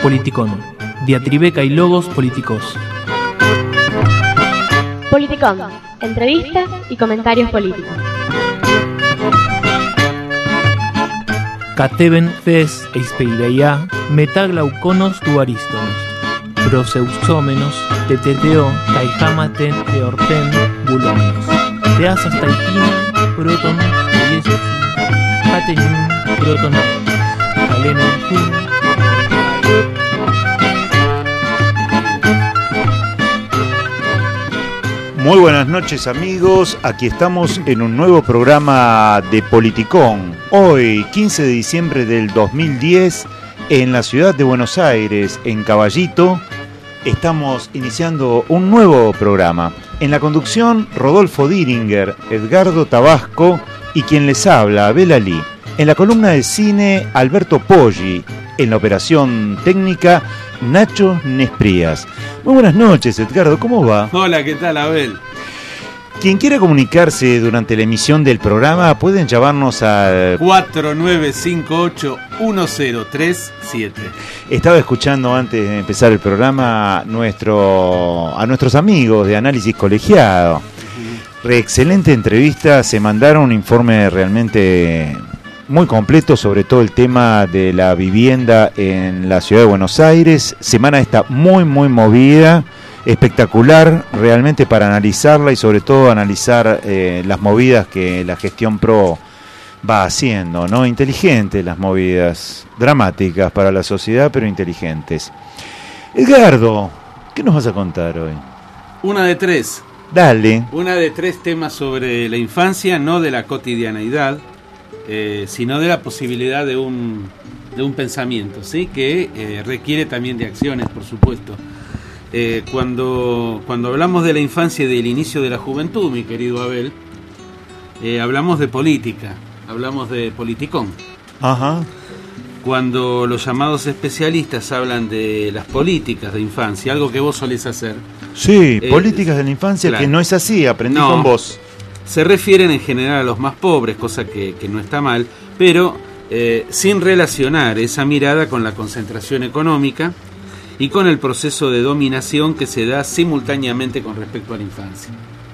Politicón. Diatribeca y logos políticos. Politicón. Entrevistas y comentarios políticos. Cateben fes eispeireia metaglauconos tu arístonos. Proseusómenos, teteteo, caijamaten, eorten, bulómenos. Teasas taipina, proton, yesus, hatenun, proton, calenun, Muy buenas noches, amigos, aquí estamos en un nuevo programa de Politicón. Hoy, 15 de diciembre del 2010, en la ciudad de Buenos Aires, en Caballito, estamos iniciando un nuevo programa. En la conducción, Rodolfo Diringer, Edgardo Tabasco y quien les habla, Abel Ali. En la columna de cine, Alberto Poggi. En la operación técnica, Nacho Nesprías. Muy buenas noches, Edgardo, ¿cómo va? Hola, ¿qué tal, Abel? Quien quiera comunicarse durante la emisión del programa, pueden llamarnos al 4958-1037. Estaba escuchando antes de empezar el programa a nuestros amigos de Análisis Colegiado. Excelente entrevista, se mandaron un informe realmente muy completo sobre todo el tema de la vivienda en la ciudad de Buenos Aires. Semana esta muy movida, espectacular realmente para analizarla y sobre todo analizar las movidas que la gestión PRO va haciendo, ¿no? Inteligentes las movidas, dramáticas para la sociedad, pero inteligentes. Edgardo, ¿qué nos vas a contar hoy? Una de tres. Dale. Una de tres temas sobre la infancia, no de la cotidianeidad, sino de la posibilidad de un pensamiento, ¿sí? Que requiere también de acciones, por supuesto. Cuando hablamos de la infancia y del inicio de la juventud, mi querido Abel, hablamos de política, hablamos de politicón. Ajá. Cuando los llamados especialistas hablan de las políticas de infancia, algo que vos solés hacer. Sí, políticas de la infancia, claro. Que no es así, aprendí con vos. Se refieren en general a los más pobres, cosa que no está mal, pero sin relacionar esa mirada con la concentración económica y con el proceso de dominación que se da simultáneamente con respecto a la infancia.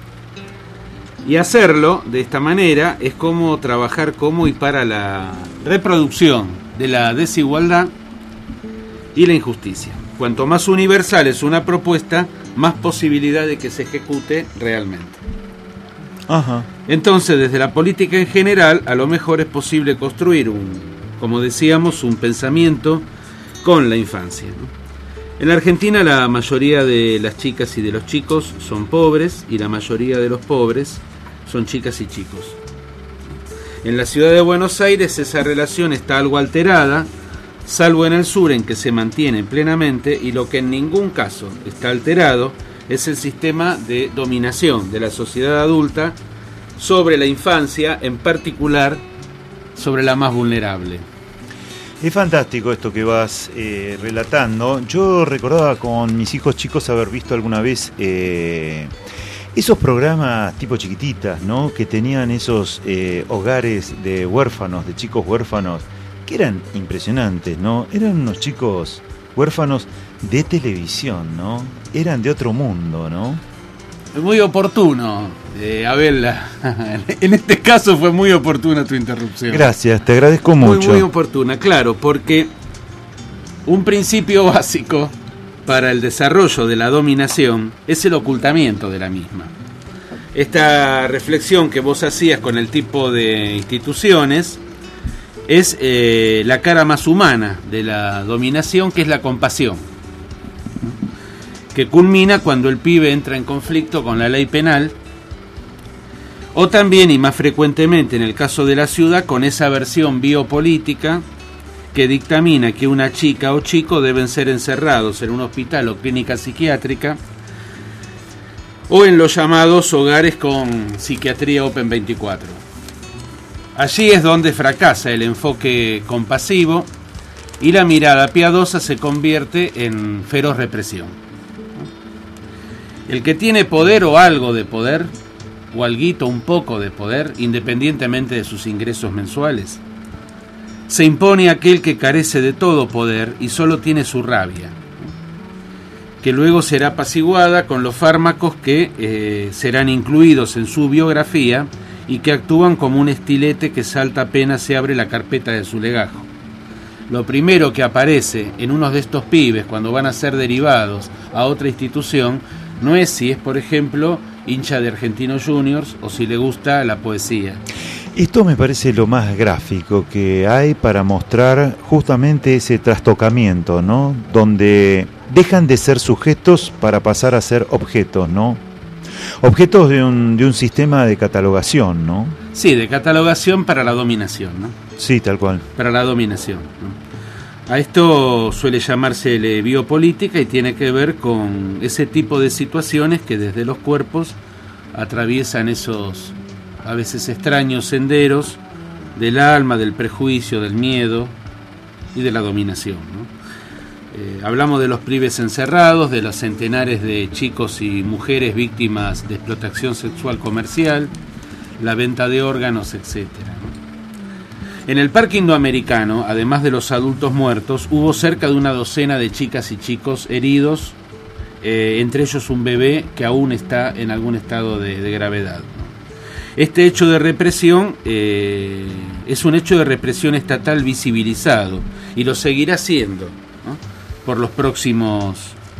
Y hacerlo de esta manera es como trabajar como y para la reproducción de la desigualdad y la injusticia. Cuanto más universal es una propuesta, más posibilidad de que se ejecute realmente. Ajá. Entonces, desde la política en general, a lo mejor es posible construir como decíamos, un pensamiento con la infancia, ¿no? En la Argentina la mayoría de las chicas y de los chicos son pobres y la mayoría de los pobres son chicas y chicos. En la ciudad de Buenos Aires esa relación está algo alterada, salvo en el sur en que se mantiene plenamente, y lo que en ningún caso está alterado es el sistema de dominación de la sociedad adulta sobre la infancia, en particular sobre la más vulnerable. Es fantástico esto que vas relatando. Yo recordaba con mis hijos chicos haber visto alguna vez esos programas tipo Chiquititas, ¿no? Que tenían esos hogares de huérfanos, de chicos huérfanos, que eran impresionantes, ¿no? Eran unos chicos huérfanos de televisión, ¿no? Eran de otro mundo, ¿no? Muy oportuno, Abel. En este caso fue muy oportuna tu interrupción. Gracias, te agradezco mucho. Muy oportuna, claro, porque un principio básico para el desarrollo de la dominación es el ocultamiento de la misma. Esta reflexión que vos hacías con el tipo de instituciones es la cara más humana de la dominación, que es la compasión, que culmina cuando el pibe entra en conflicto con la ley penal, o también, y más frecuentemente en el caso de la ciudad, con esa versión biopolítica que dictamina que una chica o chico deben ser encerrados en un hospital o clínica psiquiátrica, o en los llamados hogares con psiquiatría Open 24. Allí es donde fracasa el enfoque compasivo y la mirada piadosa se convierte en feroz represión. El que tiene poder o algo de poder, o alguito, un poco de poder, independientemente de sus ingresos mensuales, Se impone aquel que carece de todo poder y solo tiene su rabia, que luego será apaciguada con los fármacos que serán incluidos en su biografía y que actúan como un estilete que salta apenas se abre la carpeta de su legajo. Lo primero que aparece en uno de estos pibes cuando van a ser derivados a otra institución no es si es, por ejemplo, hincha de Argentinos Juniors o si le gusta la poesía. Esto me parece lo más gráfico que hay para mostrar justamente ese trastocamiento, ¿no? Donde dejan de ser sujetos para pasar a ser objetos, ¿no? Objetos de un sistema de catalogación, ¿no? Sí, de catalogación para la dominación, ¿no? Sí, tal cual. Para la dominación, ¿no? A esto suele llamársele biopolítica y tiene que ver con ese tipo de situaciones que desde los cuerpos atraviesan esos a veces extraños senderos del alma, del prejuicio, del miedo y de la dominación, ¿no? Hablamos de los pibes encerrados, de los centenares de chicos y mujeres víctimas de explotación sexual comercial, la venta de órganos, etc., ¿no? En el parque indoamericano, además de los adultos muertos, hubo cerca de una docena de chicas y chicos heridos, entre ellos un bebé que aún está en algún estado de gravedad, ¿no? Este hecho de represión es un hecho de represión estatal visibilizado y lo seguirá siendo, ¿no? por los próximos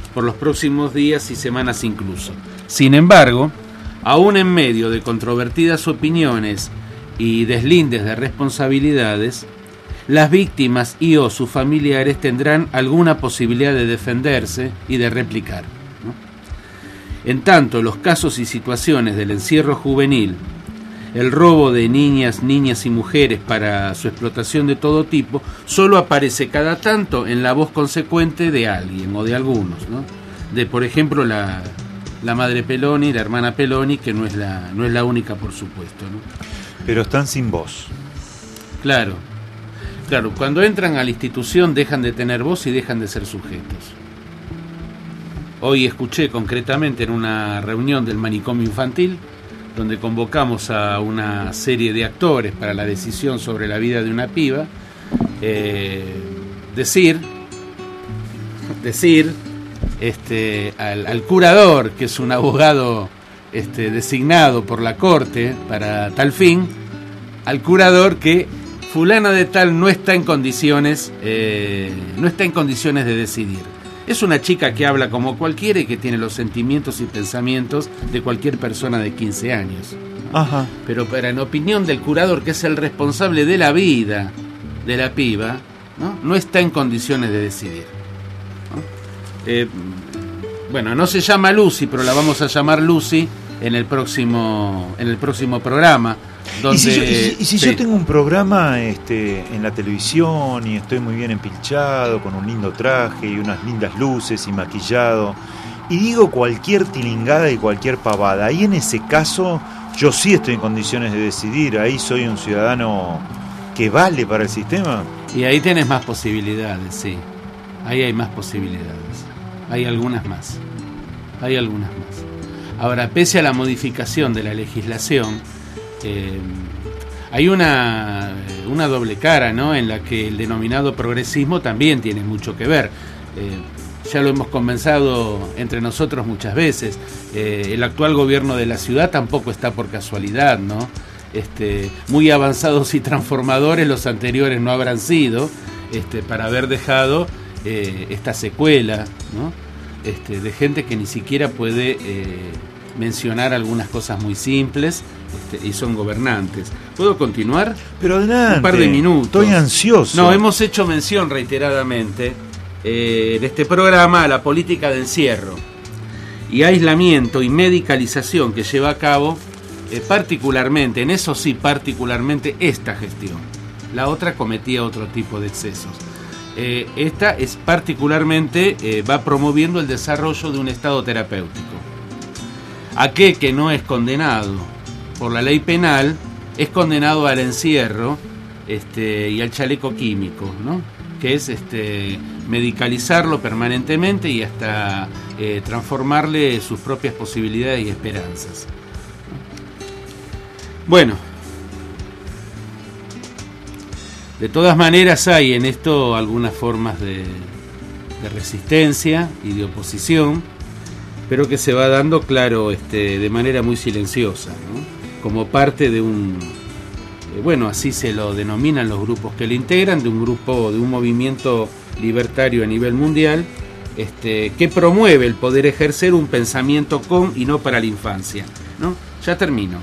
días y semanas incluso. Sin embargo, aún en medio de controvertidas opiniones y deslindes de responsabilidades, las víctimas y o sus familiares tendrán alguna posibilidad de defenderse y de replicar, ¿no? En tanto, los casos y situaciones del encierro juvenil, el robo de niñas y mujeres para su explotación de todo tipo, solo aparece cada tanto en la voz consecuente de alguien o de algunos, ¿no? De, por ejemplo, la madre Peloni, la hermana Peloni, que no es la única, por supuesto, ¿no? Pero están sin voz. Claro, cuando entran a la institución dejan de tener voz y dejan de ser sujetos. Hoy escuché concretamente en una reunión del manicomio infantil, donde convocamos a una serie de actores para la decisión sobre la vida de una piba, decir al curador, que es un abogado designado por la corte para tal fin, al curador que fulana de tal no está en condiciones de decidir. Es una chica que habla como cualquiera y que tiene los sentimientos y pensamientos de cualquier persona de 15 años. Ajá. Pero en opinión del curador, que es el responsable de la vida de la piba, no está en condiciones de decidir, ¿no? No se llama Lucy, pero la vamos a llamar Lucy en el próximo programa. Donde, y si yo tengo un programa en la televisión y estoy muy bien empilchado, con un lindo traje y unas lindas luces y maquillado, y digo cualquier tilingada y cualquier pavada, ahí en ese caso yo sí estoy en condiciones de decidir, ahí soy un ciudadano que vale para el sistema. Y ahí tenés más posibilidades, sí. Ahí hay más posibilidades. Hay algunas más. Ahora, pese a la modificación de la legislación, hay una doble cara, ¿no? En la que el denominado progresismo también tiene mucho que ver. Ya lo hemos conversado entre nosotros muchas veces. El actual gobierno de la ciudad tampoco está por casualidad, ¿no? Muy avanzados y transformadores los anteriores no habrán sido, para haber dejado esta secuela, ¿no? De gente que ni siquiera puede mencionar algunas cosas muy simples, y son gobernantes. ¿Puedo continuar? Pero adelante. Un par de minutos. Estoy ansioso. No, hemos hecho mención reiteradamente en este programa a la política de encierro y aislamiento y medicalización que lleva a cabo particularmente esta gestión. La otra cometía otro tipo de excesos. Esta es particularmente, va promoviendo el desarrollo de un estado terapéutico. Aquel que no es condenado por la ley penal es condenado al encierro y al chaleco químico, ¿no? Que es medicalizarlo permanentemente y hasta transformarle sus propias posibilidades y esperanzas. Bueno, De todas maneras hay en esto algunas formas de resistencia y de oposición, pero que se va dando, claro, de manera muy silenciosa, ¿no? Como parte de un, bueno, así se lo denominan los grupos que lo integran, de un movimiento libertario a nivel mundial, que promueve el poder ejercer un pensamiento con y no para la infancia, ¿no? Ya termino.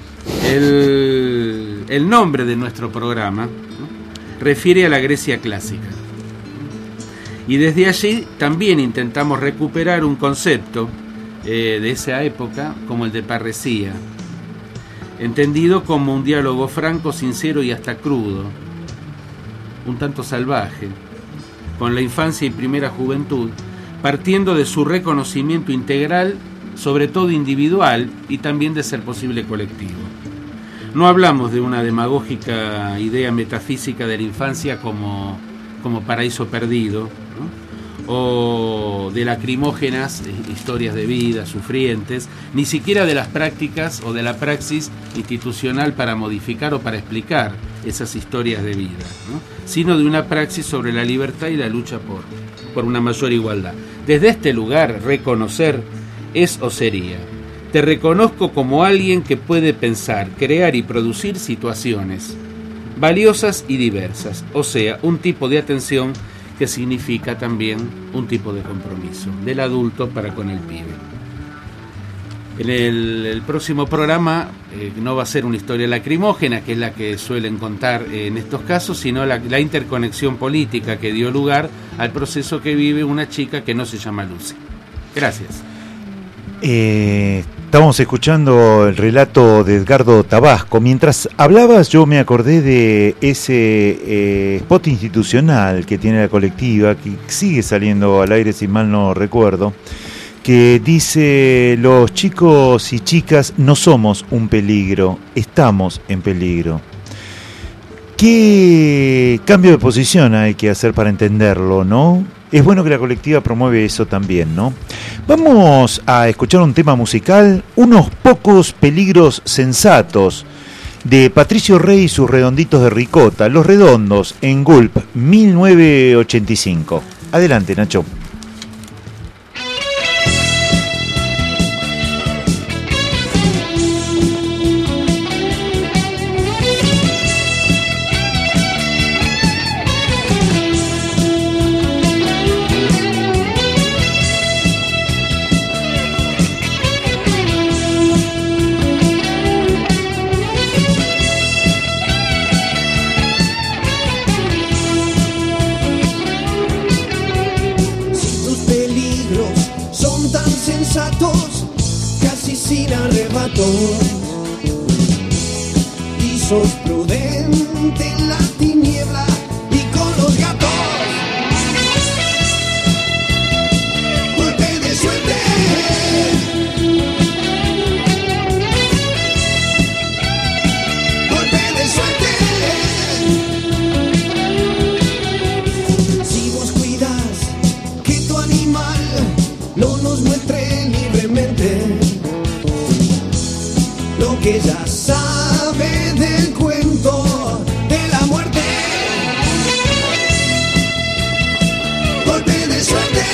El nombre de nuestro programa, ¿no?, refiere a la Grecia clásica. Y desde allí también intentamos recuperar un concepto de esa época como el de parresía, entendido como un diálogo franco, sincero y hasta crudo, un tanto salvaje, con la infancia y primera juventud, partiendo de su reconocimiento integral, sobre todo individual y también de ser posible colectivo. No hablamos de una demagógica idea metafísica de la infancia como paraíso perdido, ¿no?, o de lacrimógenas historias de vida sufrientes, ni siquiera de las prácticas o de la praxis institucional para modificar o para explicar esas historias de vida, ¿no?, sino de una praxis sobre la libertad y la lucha por una mayor igualdad. Desde este lugar, reconocer es o sería: te reconozco como alguien que puede pensar, crear y producir situaciones valiosas y diversas, o sea, un tipo de atención que significa también un tipo de compromiso del adulto para con el pibe. En el próximo programa no va a ser una historia lacrimógena, que es la que suelen contar en estos casos, sino la interconexión política que dio lugar al proceso que vive una chica que no se llama Lucy. Gracias. Estábamos escuchando el relato de Edgardo Tabasco. Mientras hablabas yo me acordé de ese spot institucional que tiene la colectiva, que sigue saliendo al aire si mal no recuerdo, que dice: los chicos y chicas no somos un peligro, estamos en peligro. ¿Qué cambio de posición hay que hacer para entenderlo, no? Es bueno que la colectiva promueve eso también, ¿no? Vamos a escuchar un tema musical, Unos pocos peligros sensatos, de Patricio Rey y sus redonditos de ricota, Los Redondos, en Gulp, 1985. Adelante, Nacho. Casi sin arrebato, y sos prudente en la tiniebla y con los gatos. Golpe de suerte, golpe de suerte. Si vos cuidas que tu animal no nos muestre libremente lo que ya sabe del cuento de la muerte. Golpe de suerte,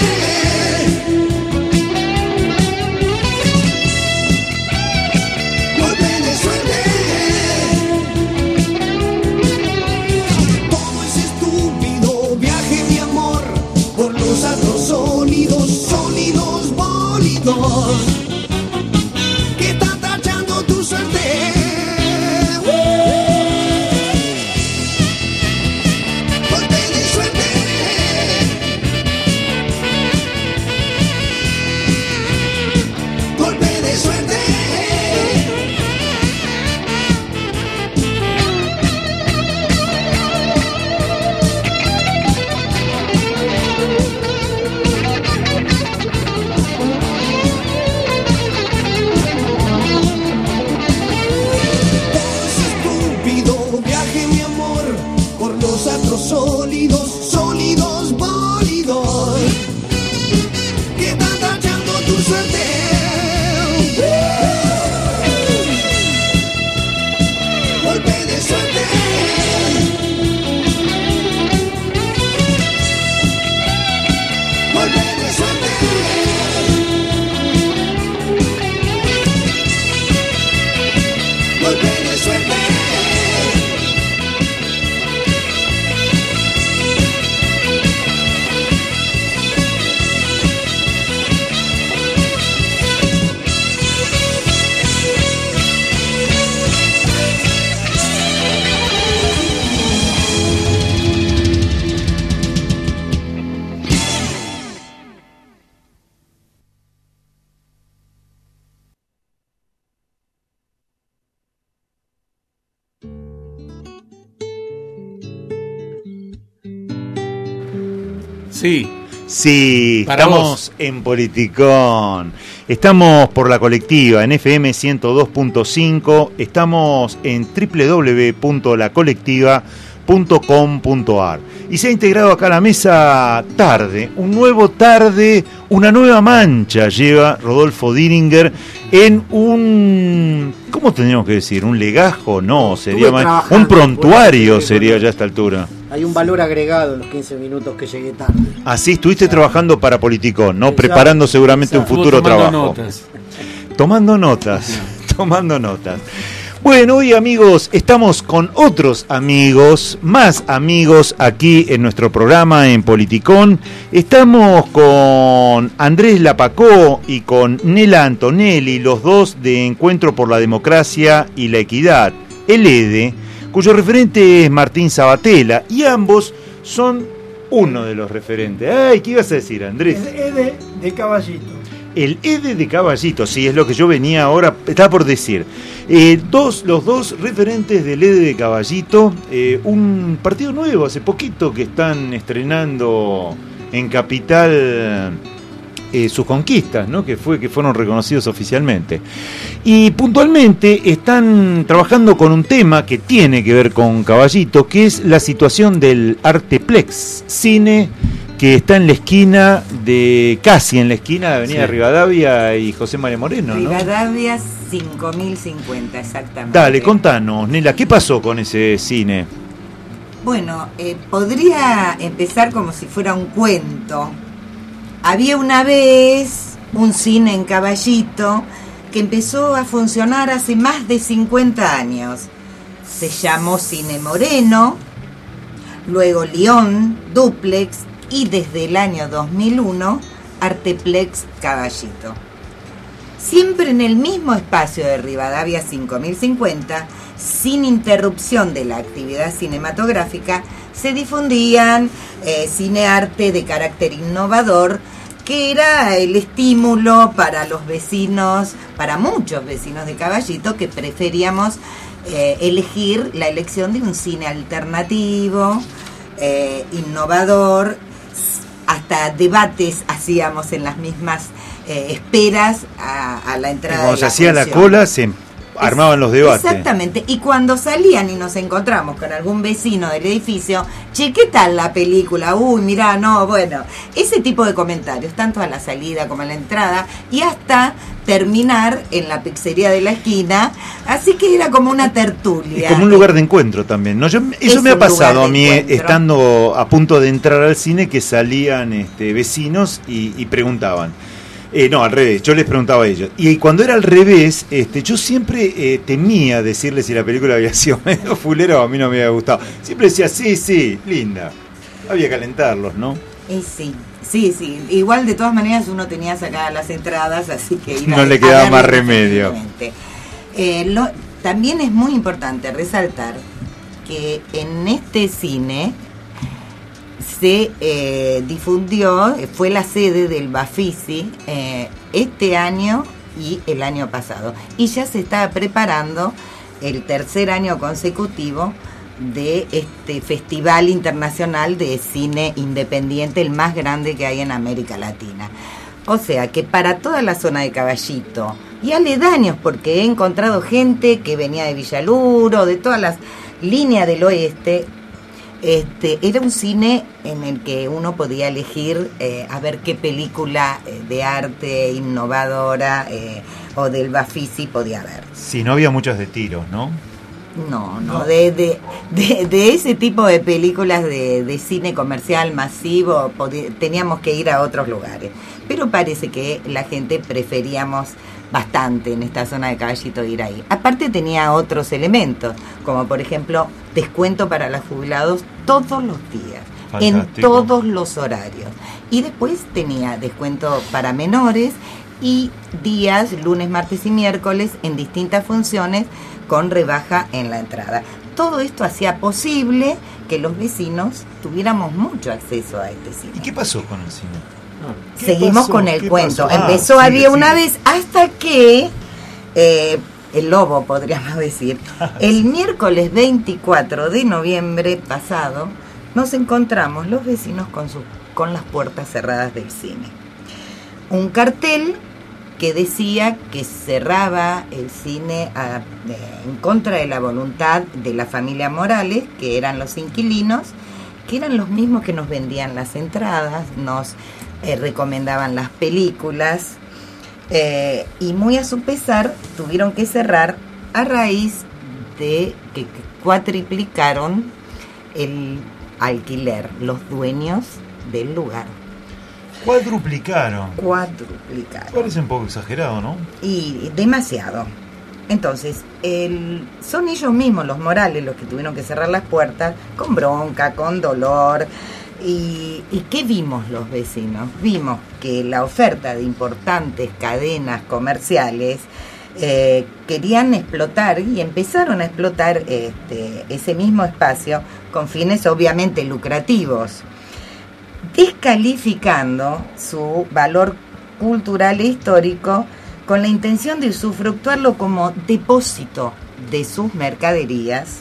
golpe de suerte. Todo es estúpido viaje, mi amor, por los astros sólidos, sólidos bólidos. Sólidos, sólidos bólidos que están tachando tu suerte. Golpe de suerte, Sí. Sí, Para estamos vos. en Politicón. Estamos por la colectiva en FM 102.5. Estamos en www.lacolectiva.com.ar. Y se ha integrado acá a la mesa Tarde, un nuevo Tarde, una nueva mancha lleva Rodolfo Diringer en un... ¿Cómo tendríamos que decir? ¿Un legajo? No, sería más... Un prontuario sería ya a esta altura. Hay un valor agregado en los 15 minutos que llegué tarde. Así estuviste trabajando para Politicón, ¿no? Exacto, Preparando seguramente exacto. un futuro Tomando trabajo. notas. Tomando notas, tomando notas. Bueno, hoy amigos, estamos con otros amigos, más amigos aquí en nuestro programa en Politicón. Estamos con Andrés Lapacó y con Nela Antonelli, los dos de Encuentro por la Democracia y la Equidad, el EDE, cuyo referente es Martín Sabatella, y ambos son uno de los referentes. Ay, ¿qué ibas a decir, Andrés? El EDE de Caballito. El EDE de Caballito, sí, es lo que yo venía ahora, estaba por decir. Los dos referentes del EDE de Caballito, un partido nuevo hace poquito que están estrenando en Capital sus conquistas, ¿no? que fueron reconocidos oficialmente. Y puntualmente están trabajando con un tema que tiene que ver con Caballito, que es la situación del Arteplex, cine que está en la esquina casi en la esquina de Avenida Rivadavia y José María Moreno, ¿no? Rivadavia 5050, exactamente. Dale, contanos, Nela, ¿qué pasó con ese cine? Bueno, podría empezar como si fuera un cuento. Había una vez un cine en Caballito que empezó a funcionar hace más de 50 años. Se llamó Cine Moreno, luego León, Duplex, y desde el año 2001, Arteplex Caballito. Siempre en el mismo espacio de Rivadavia 5050, sin interrupción de la actividad cinematográfica, se difundían cinearte de carácter innovador, que era el estímulo para los vecinos, para muchos vecinos de Caballito, que preferíamos elegir la elección de un cine alternativo, innovador. Hasta debates hacíamos en las mismas esperas a la entrada. Cuando de se hacía la función. cola, se armaban los debates. Exactamente, y cuando salían y nos encontramos con algún vecino del edificio, che, ¿qué tal la película? Uy, mirá, no, bueno, ese tipo de comentarios, tanto a la salida como a la entrada, y hasta terminar en la pizzería de la esquina, así que era como una tertulia. Es como un lugar de encuentro también, ¿no? Eso me ha pasado a mí, estando a punto de entrar al cine, que salían vecinos y preguntaban. No, al revés, yo les preguntaba a ellos. Y cuando era al revés, yo siempre temía decirles si la película había sido medio fulera o a mí no me había gustado. Siempre decía, sí, linda. Había que calentarlos, ¿no? Sí. Igual de todas maneras uno tenía sacadas las entradas, así que iba no le quedaba más remedio. También es muy importante resaltar que en este cine se difundió, fue la sede del Bafisi este año y el año pasado, y ya se está preparando el tercer año consecutivo de este Festival Internacional de Cine Independiente, el más grande que hay en América Latina. O sea que para toda la zona de Caballito y aledaños, porque he encontrado gente que venía de Villaluro, de todas las líneas del oeste, era un cine en el que uno podía elegir a ver qué película de arte innovadora o del Bafisi podía ver. Sí, no había muchas de tiros, ¿no? No. De ese tipo de películas de cine comercial masivo teníamos que ir a otros lugares. Pero parece que la gente preferíamos bastante en esta zona de Caballito ir ahí. Aparte tenía otros elementos, como por ejemplo descuento para los jubilados todos los días, en todos los horarios. Y después tenía descuento para menores y días, lunes, martes y miércoles, en distintas funciones con rebaja en la entrada. Todo esto hacía posible que los vecinos tuviéramos mucho acceso a este cine. ¿Y qué pasó con el cine? Seguimos con el cuento. Empezó, había una vez, hasta que el lobo, podríamos decir, el miércoles 24 de noviembre pasado, nos encontramos los vecinos con las puertas cerradas del cine. Un cartel que decía que cerraba el cine en contra de la voluntad de la familia Morales, que eran los inquilinos, que eran los mismos que nos vendían las entradas, nos recomendaban las películas, y muy a su pesar tuvieron que cerrar a raíz de que cuatriplicaron el alquiler, los dueños del lugar. Cuadruplicaron. Parece un poco exagerado, ¿no? Y demasiado. Entonces, son ellos mismos, los Morales, los que tuvieron que cerrar las puertas, con bronca, con dolor. ¿Y qué vimos los vecinos? Vimos que la oferta de importantes cadenas comerciales querían explotar y empezaron a explotar ese mismo espacio con fines obviamente lucrativos, descalificando su valor cultural e histórico con la intención de usufructuarlo como depósito de sus mercaderías.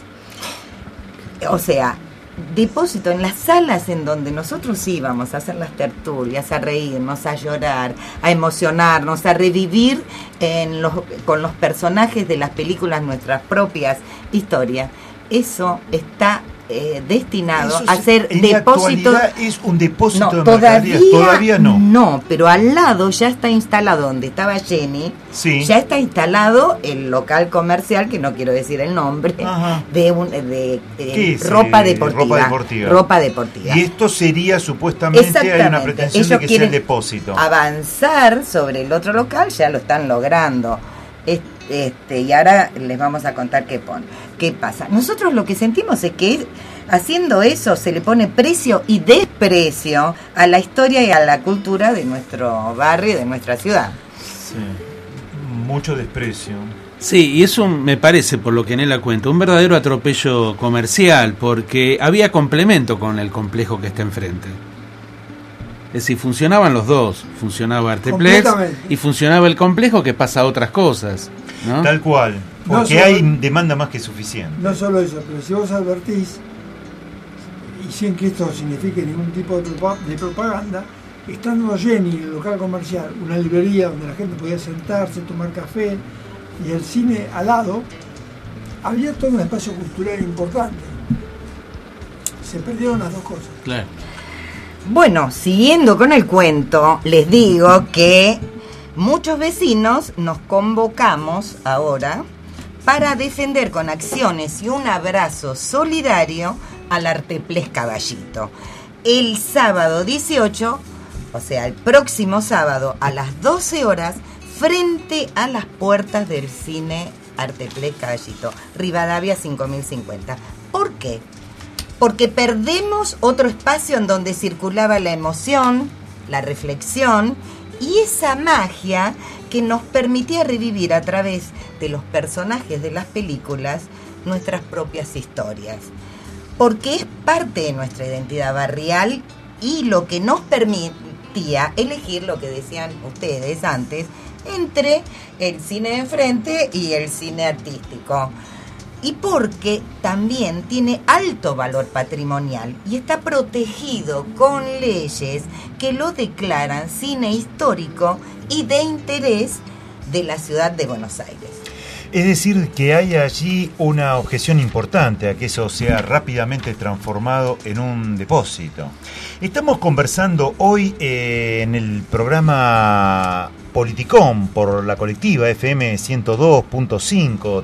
O sea, depósito en las salas en donde nosotros íbamos a hacer las tertulias, a reírnos, a llorar, a emocionarnos, a revivir con los personajes de las películas nuestras propias historias. Eso está destinado a ser depósito. ¿Es un depósito de todavía, todavía no? No, pero al lado ya está instalado, donde estaba Jenny, sí, ya está instalado el local comercial, que no quiero decir el nombre, de ropa deportiva. Ropa deportiva. Y esto sería supuestamente, hay una pretensión ellos de que sea el depósito. Avanzar sobre el otro local, ya lo están logrando. Y ahora les vamos a contar qué pasa. Nosotros lo que sentimos es que haciendo eso se le pone precio y desprecio a la historia y a la cultura de nuestro barrio y de nuestra ciudad. Sí, mucho desprecio. Sí, y eso me parece, por lo que Nela cuenta, un verdadero atropello comercial, porque había complemento con el complejo que está enfrente. Es decir, funcionaban los dos, funcionaba Arteplex y funcionaba el complejo, que pasa a otras cosas, ¿no? Tal cual, porque no hay demanda más que suficiente. No solo eso, pero si vos advertís, y sin que esto signifique ningún tipo de propaganda, estando Jenny en el local comercial, una librería donde la gente podía sentarse, tomar café, y el cine al lado, había todo un espacio cultural importante. Se perdieron las dos cosas. Claro. Bueno, siguiendo con el cuento, les digo que muchos vecinos nos convocamos ahora para defender con acciones y un abrazo solidario al Arteplex Caballito. El sábado 18, o sea, el próximo sábado a las 12 horas, frente a las puertas del cine Arteplex Caballito, Rivadavia 5050. ¿Por qué? Porque perdemos otro espacio en donde circulaba la emoción, la reflexión y esa magia que nos permitía revivir a través de los personajes de las películas nuestras propias historias. Porque es parte de nuestra identidad barrial y lo que nos permitía elegir, lo que decían ustedes antes, entre el cine de enfrente y el cine artístico. Y porque también tiene alto valor patrimonial y está protegido con leyes que lo declaran cine histórico y de interés de la ciudad de Buenos Aires. Es decir, que hay allí una objeción importante a que eso sea rápidamente transformado en un depósito. Estamos conversando hoy en el programa Politicón por la colectiva FM 102.5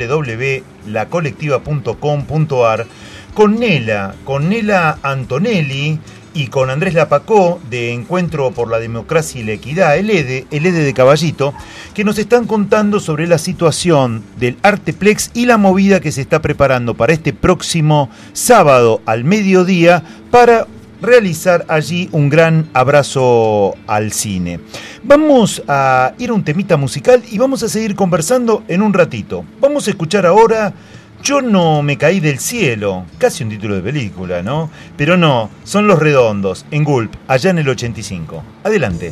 www.lacolectiva.com.ar con Nela Antonelli y con Andrés Lapacó de Encuentro por la Democracia y la Equidad, el EDE de Caballito, que nos están contando sobre la situación del Arteplex y la movida que se está preparando para este próximo sábado al mediodía para realizar allí un gran abrazo al cine. Vamos a ir a un temita musical y vamos a seguir conversando en un ratito. Vamos a escuchar ahora Yo no me caí del cielo, casi un título de película, ¿no? Pero no, son Los Redondos, en Gulp, allá en el 85. Adelante.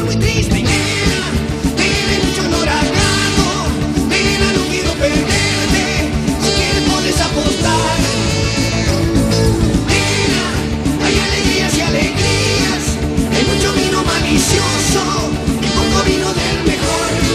muy triste, nena, tiene mucho olor a gato, nena, no quiero perderte, si quieres puedes apostar. Nena, hay alegrías y alegrías, hay mucho vino malicioso y poco vino del mejor.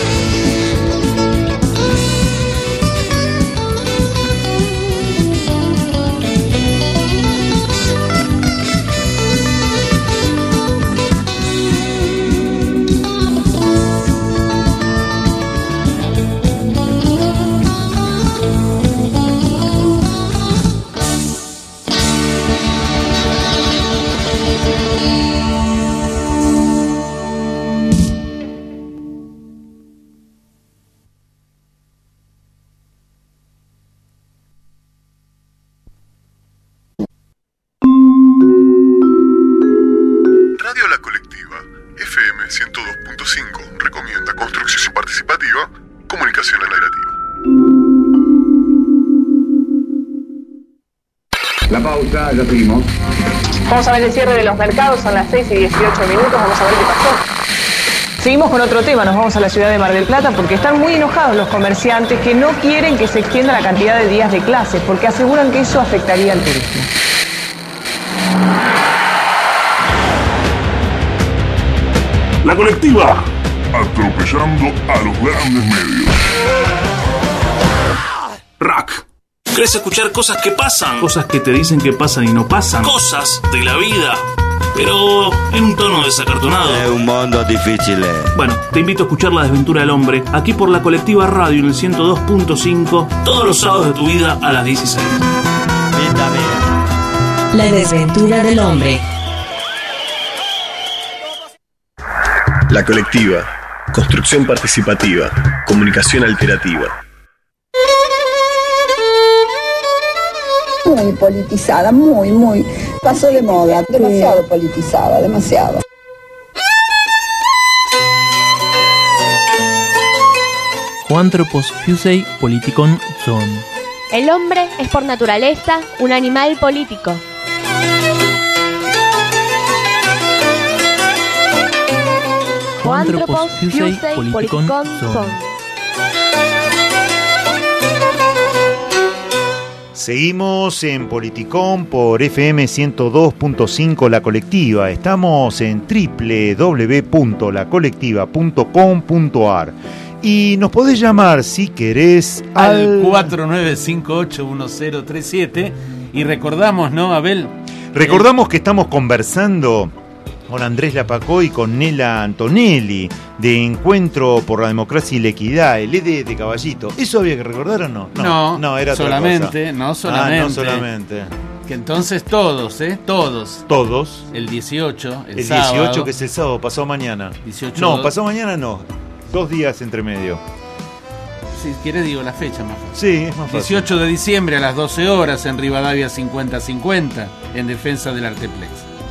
Radio La Colectiva, FM 102.5, recomienda construcción participativa, comunicación alternativa. La pausa, ya seguimos. Vamos a ver el cierre de los mercados, son las 6:18, vamos a ver qué pasó. Seguimos con otro tema, nos vamos a la ciudad de Mar del Plata porque están muy enojados los comerciantes que no quieren que se extienda la cantidad de días de clases porque aseguran que eso afectaría al turismo. La Colectiva, atropellando a los grandes medios. Rack. ¿Querés escuchar cosas que pasan? Cosas que te dicen que pasan y no pasan. Cosas de la vida, pero en un tono desacartonado. Es un mundo difícil. Bueno, te invito a escuchar La Desventura del Hombre, aquí por La Colectiva Radio en el 102.5, todos los sábados de tu vida a las 16. La Desventura del Hombre. La Colectiva, construcción participativa, comunicación alternativa. Muy politizada, muy. Pasó de moda, demasiado politizada, demasiado. Hoanthropos fusei politikon son. El hombre es por naturaleza un animal político. Hoanthropos fusei politikon son. Seguimos en Politicón por FM 102.5 La Colectiva. Estamos en www.lacolectiva.com.ar y nos podés llamar si querés al 49581037 y recordamos, ¿no, Abel? Recordamos que estamos conversando con Andrés Lapacó y con Nela Antonelli de Encuentro por la Democracia y la Equidad, el ED de Caballito. ¿Eso había que recordar o no? No, era solamente, otra cosa. No solamente. Que entonces todos. Todos. El 18, el sábado. 18 que es el sábado, pasado mañana. 18. No, pasado mañana no. 2 días entre medio. Si quieres digo la fecha más fácil. Sí, es más fácil. 18 de diciembre a las 12 horas en Rivadavia 5050, en defensa del Arteplex.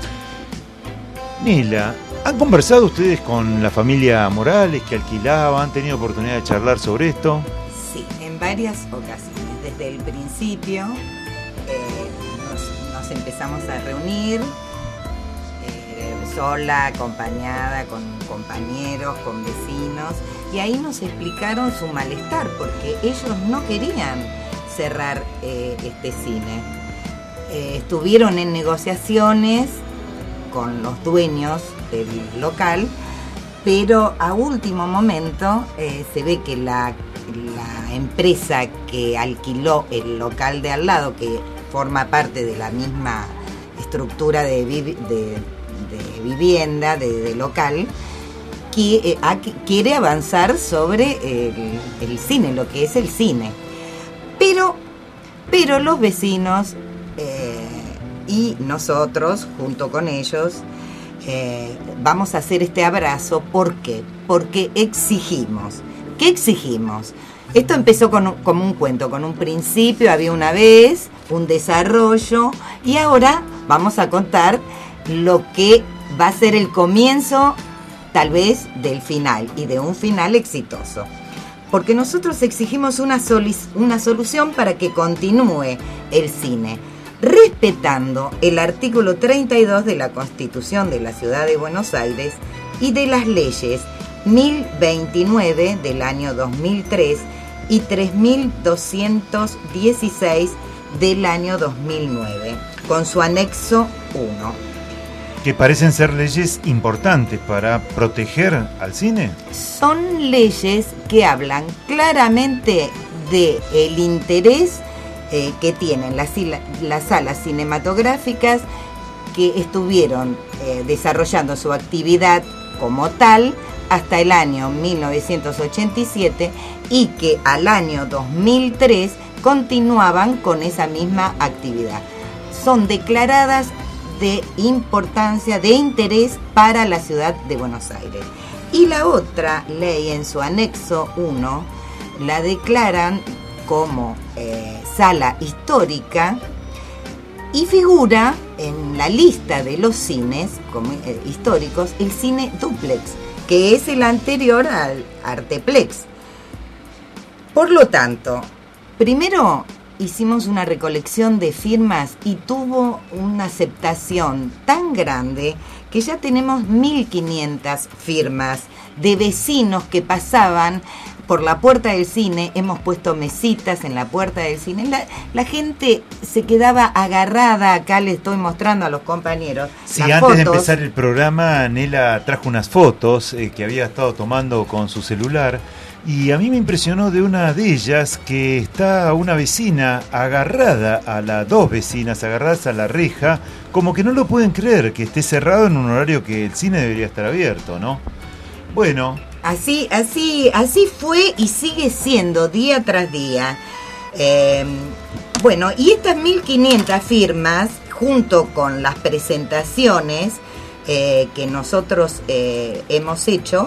Nela, ¿han conversado ustedes con la familia Morales que alquilaba? ¿Han tenido oportunidad de charlar sobre esto? Sí, en varias ocasiones. Desde el principio nos empezamos a reunir, sola, acompañada, con compañeros, con vecinos, y ahí nos explicaron su malestar, porque ellos no querían cerrar este cine. Estuvieron en negociaciones con los dueños del local, pero a último momento se ve que la empresa que alquiló el local de al lado, que forma parte de la misma estructura de vivienda, de local, quiere avanzar sobre el cine, lo que es el cine. Pero los vecinos y nosotros, junto con ellos, vamos a hacer este abrazo. ¿Por qué? Porque exigimos. ¿Qué exigimos? Esto empezó como un cuento, con un principio, había una vez, un desarrollo, y ahora vamos a contar lo que va a ser el comienzo, tal vez, del final, y de un final exitoso. Porque nosotros exigimos una solución para que continúe el cine, respetando el artículo 32 de la Constitución de la Ciudad de Buenos Aires, y de las leyes 1029 del año 2003 y 3216 del año 2009, con su anexo 1. Que parecen ser leyes importantes para proteger al cine. Son leyes que hablan claramente del interés que tienen las salas cinematográficas que estuvieron desarrollando su actividad como tal hasta el año 1987 y que al año 2003 continuaban con esa misma actividad. Son declaradas de importancia, de interés para la ciudad de Buenos Aires. Y la otra ley, en su anexo 1, la declaran como sala histórica y figura en la lista de los cines históricos el cine dúplex, que es el anterior al Arteplex. Por lo tanto, primero hicimos una recolección de firmas y tuvo una aceptación tan grande que ya tenemos 1.500 firmas de vecinos que pasaban por la puerta del cine. Hemos puesto mesitas en la puerta del cine. La gente se quedaba agarrada. Acá le estoy mostrando a los compañeros. Sí, antes de empezar el programa, Nela trajo unas fotos que había estado tomando con su celular. Y a mí me impresionó de una de ellas que está una vecina agarrada dos vecinas agarradas a la reja, como que no lo pueden creer que esté cerrado en un horario que el cine debería estar abierto, ¿no? Bueno. Así fue y sigue siendo día tras día. Bueno, y estas 1.500 firmas, junto con las presentaciones que nosotros hemos hecho,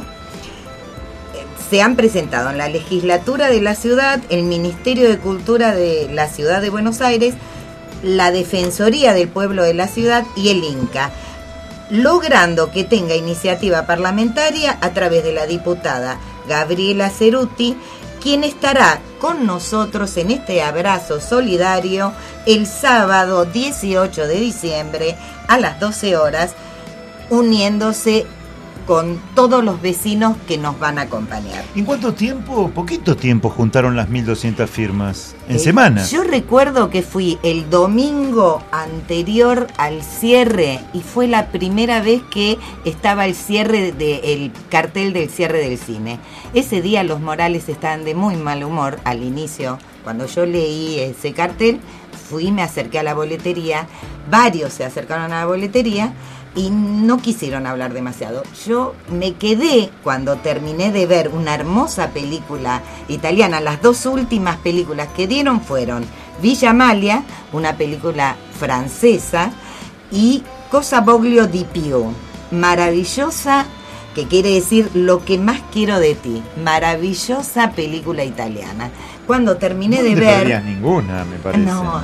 se han presentado en la legislatura de la ciudad, el Ministerio de Cultura de la Ciudad de Buenos Aires, la Defensoría del Pueblo de la Ciudad y el INCA, logrando que tenga iniciativa parlamentaria a través de la diputada Gabriela Ceruti, quien estará con nosotros en este abrazo solidario el sábado 18 de diciembre a las 12 horas, uniéndose con todos los vecinos que nos van a acompañar. ¿En cuánto tiempo? Poquito tiempo juntaron las 1.200 firmas. ¿En semanas? Yo recuerdo que fui el domingo anterior al cierre y fue la primera vez que estaba el cartel del cierre del cine. Ese día los Morales estaban de muy mal humor al inicio. Cuando yo leí ese cartel, me acerqué a la boletería, varios se acercaron a la boletería y no quisieron hablar demasiado. Yo me quedé cuando terminé de ver una hermosa película italiana. Las dos últimas películas que dieron fueron Villa Amalia, una película francesa, y Cosa Voglio di Più, maravillosa, que quiere decir lo que más quiero de ti, maravillosa película italiana. Cuando terminé de ver... No perdías ninguna, me parece. No,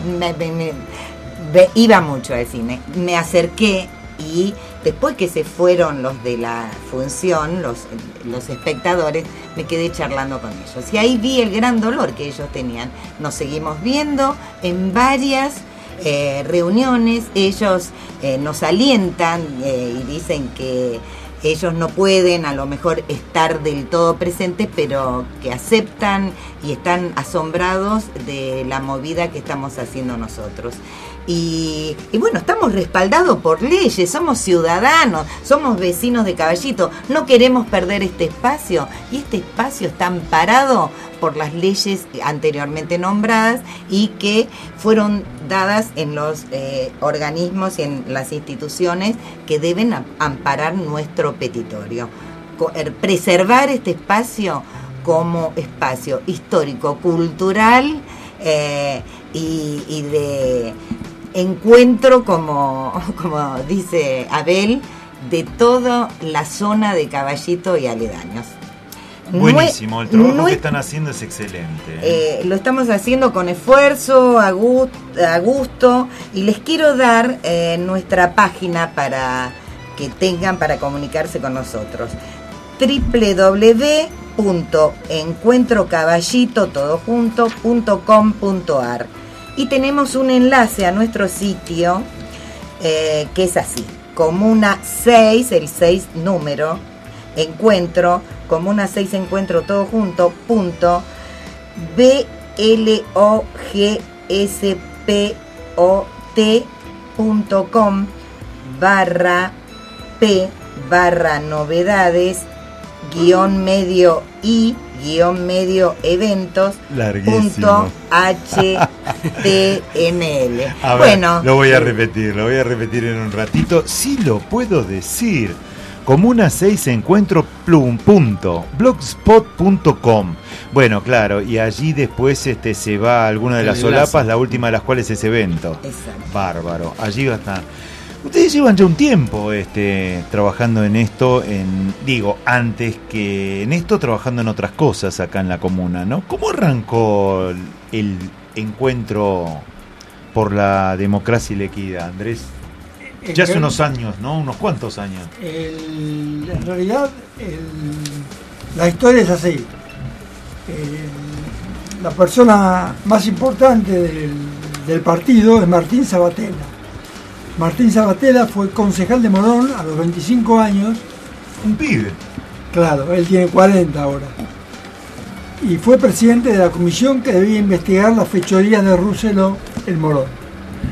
iba mucho al cine. Me acerqué y después que se fueron los de la función, los espectadores, me quedé charlando con ellos. Y ahí vi el gran dolor que ellos tenían. Nos seguimos viendo en varias reuniones. Ellos nos alientan y dicen que ellos no pueden a lo mejor estar del todo presentes, pero que aceptan y están asombrados de la movida que estamos haciendo nosotros. Y bueno, estamos respaldados por leyes, somos ciudadanos, somos vecinos de Caballito, no queremos perder este espacio, y este espacio está amparado por las leyes anteriormente nombradas y que fueron dadas en los organismos y en las instituciones que deben amparar nuestro petitorio. Preservar este espacio como espacio histórico, cultural y de encuentro, como dice Abel, de toda la zona de Caballito y aledaños. Buenísimo, el trabajo que están haciendo es excelente. Lo estamos haciendo con esfuerzo, a gusto, y les quiero dar nuestra página para que tengan para comunicarse con nosotros: www.encuentrocaballito.com.ar, y tenemos un enlace a nuestro sitio que es así: Comuna 6, el 6 número, encuentro, Comuna 6 Encuentro todo junto, punto, blogspot.com /p/novedades _medio y _ eventos punto html. Bueno, lo voy a repetir en un ratito, si lo puedo decir. Comuna 6 Encuentro .blogspot.com. Bueno, claro, y allí después se va a alguna de las solapas, la última de las cuales es evento. Exacto. Bárbaro, allí va a estar. Ustedes llevan ya un tiempo trabajando en esto, antes que en esto, trabajando en otras cosas acá en la comuna, ¿no? ¿Cómo arrancó el encuentro por la democracia y la equidad, Andrés? Ya hace unos años, ¿no? Unos cuantos años. En realidad, la historia es así. La persona más importante del partido es Martín Sabatella. Martín Sabatella fue concejal de Morón a los 25 años. Un pibe. Claro, él tiene 40 ahora. Y fue presidente de la comisión que debía investigar las fechorías de Rousselot en Morón.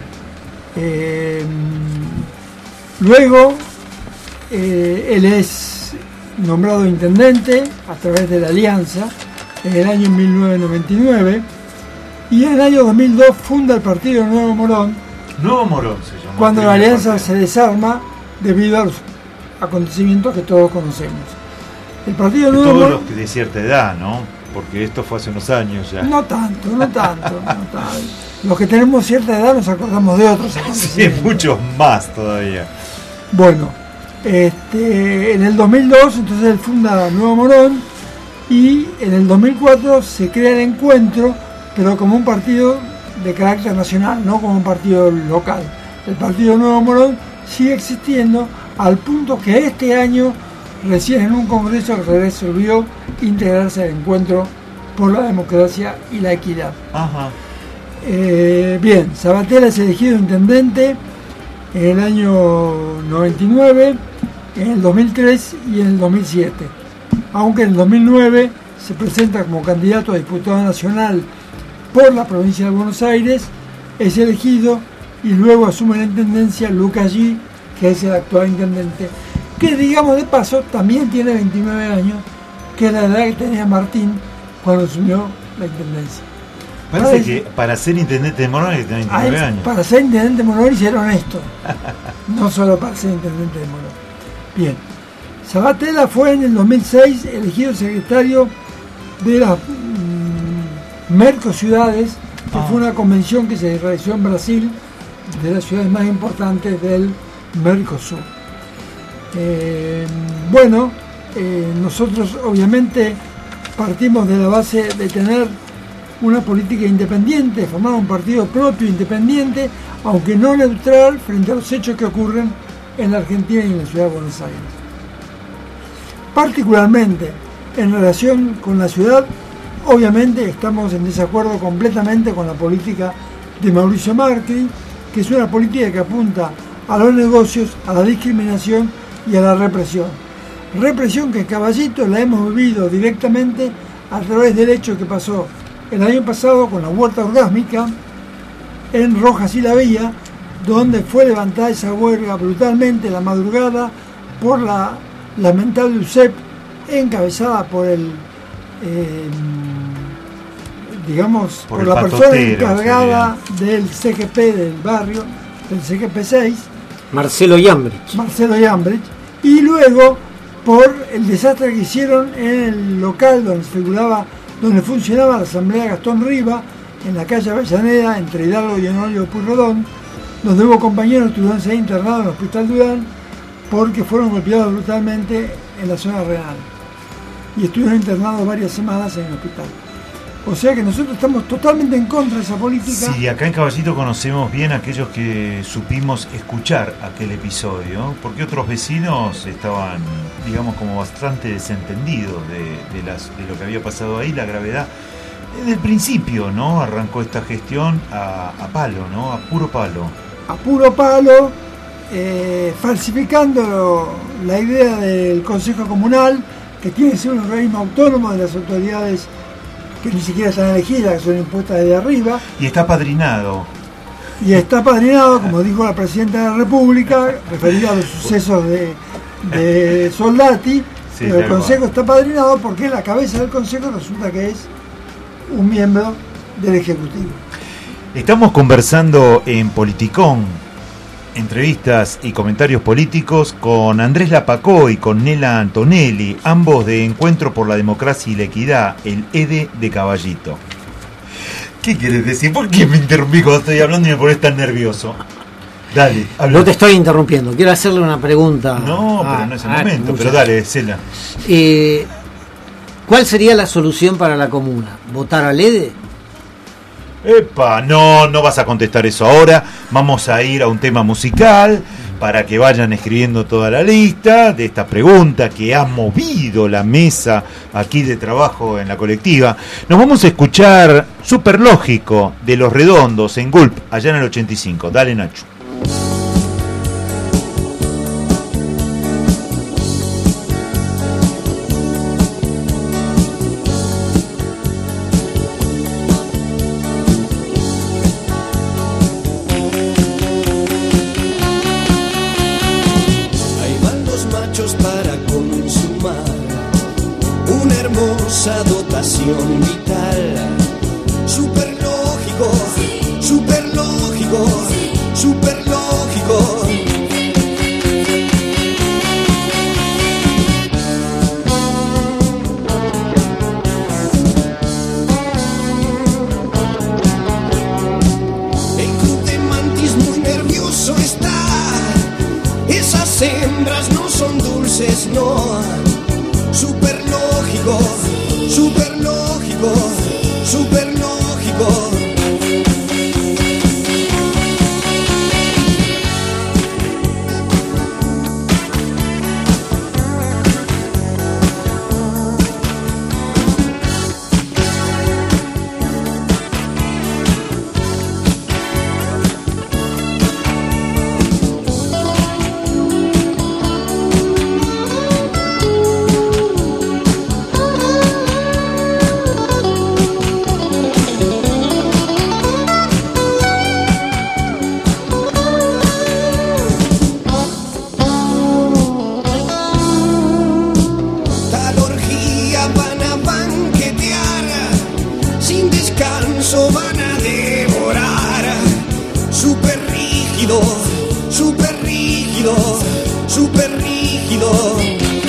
Luego, él es nombrado intendente a través de la Alianza en el año 1999 y en el año 2002 funda el partido Nuevo Morón. Nuevo Morón se llama. Cuando la Alianza se desarma debido a los acontecimientos que todos conocemos. El partido Nuevo Morón. Todos los de cierta edad, ¿no? Porque esto fue hace unos años ya. No tanto. Los que tenemos cierta edad nos acordamos de otros Sí, acontecimientos. muchos más todavía. Bueno, en el 2002 entonces él funda Nuevo Morón y en el 2004 se crea el Encuentro, pero como un partido de carácter nacional, no como un partido local. El partido Nuevo Morón sigue existiendo al punto que este año recién en un congreso resolvió integrarse al Encuentro por la Democracia y la Equidad. Ajá. Bien, Sabatella es elegido intendente en el año 99, en el 2003 y en el 2007. Aunque en el 2009 se presenta como candidato a diputado nacional por la provincia de Buenos Aires, es elegido y luego asume la intendencia Lucas G., que es el actual intendente, que digamos de paso también tiene 29 años, que es la edad que tenía Martín cuando asumió la intendencia. Parece que para ser intendente de Morón hay que tener 29 años. Para ser intendente de Morón y ser honesto, no solo para ser intendente de Morón. Bien, Sabatella fue en el 2006 elegido secretario de las Mercociudades, que fue una convención que se realizó en Brasil, de las ciudades más importantes del Mercosur. Nosotros obviamente partimos de la base de tener una política independiente, formar un partido propio, independiente, aunque no neutral frente a los hechos que ocurren en la Argentina y en la ciudad de Buenos Aires. Particularmente en relación con la ciudad, obviamente estamos en desacuerdo completamente con la política de Mauricio Macri, que es una política que apunta a los negocios, a la discriminación y a la represión. Represión que en Caballito la hemos vivido directamente a través del hecho que pasó el año pasado con la huerta orgásmica en Rojas y la Vía, donde fue levantada esa huelga brutalmente la madrugada por la lamentable UCEP, encabezada por por la persona encargada del CGP del barrio, del CGP 6, Marcelo Yambrich, y luego por el desastre que hicieron en el local donde funcionaba la Asamblea Gastón Riva, en la calle Avellaneda, entre Hidalgo y Honorio Pueyrredón, donde hubo compañeros que tuvieron que ser internados en el Hospital Durán porque fueron golpeados brutalmente en la zona renal y estuvieron internados varias semanas en el hospital. O sea que nosotros estamos totalmente en contra de esa política. Sí, acá en Caballito conocemos bien a aquellos que supimos escuchar aquel episodio, porque otros vecinos estaban, digamos, como bastante desentendidos de lo que había pasado ahí, la gravedad. Desde el principio, ¿no? Arrancó esta gestión a palo, ¿no? A puro palo. A puro palo, falsificando la idea del Consejo Comunal, que tiene que ser un organismo autónomo de las autoridades que ni siquiera están elegidas, que son impuestas desde arriba. Y está apadrinado. Y está apadrinado, como dijo la Presidenta de la República, referido a los sucesos de Soldati, Sí, pero el Consejo está apadrinado porque la cabeza del Consejo resulta que es un miembro del Ejecutivo. Estamos conversando en Politicón, entrevistas y comentarios políticos con Andrés Lapacó y con Nela Antonelli, ambos de Encuentro por la Democracia y la Equidad, el EDE de Caballito. ¿Qué quieres decir? ¿Por qué me interrumpí cuando estoy hablando y me pones tan nervioso? Dale, habla. No te estoy interrumpiendo, quiero hacerle una pregunta. No, pero no es el momento, pero dale, Cela. ¿Cuál sería la solución para la comuna? ¿Votar al EDE? Epa, no vas a contestar eso ahora. Vamos a ir a un tema musical para que vayan escribiendo toda la lista de esta pregunta que ha movido la mesa aquí de trabajo en la colectiva. Nos vamos a escuchar Superlógico de Los Redondos en Gulp, allá en el 85. Dale, Nacho. Dotación vital, superlógico, superlógico, superlógico. El club de mantis muy nervioso está. Esas hembras no son dulces, no. Superlógico, superlógico, superlógico. Van a devorar, super rígido, super rígido, super rígido.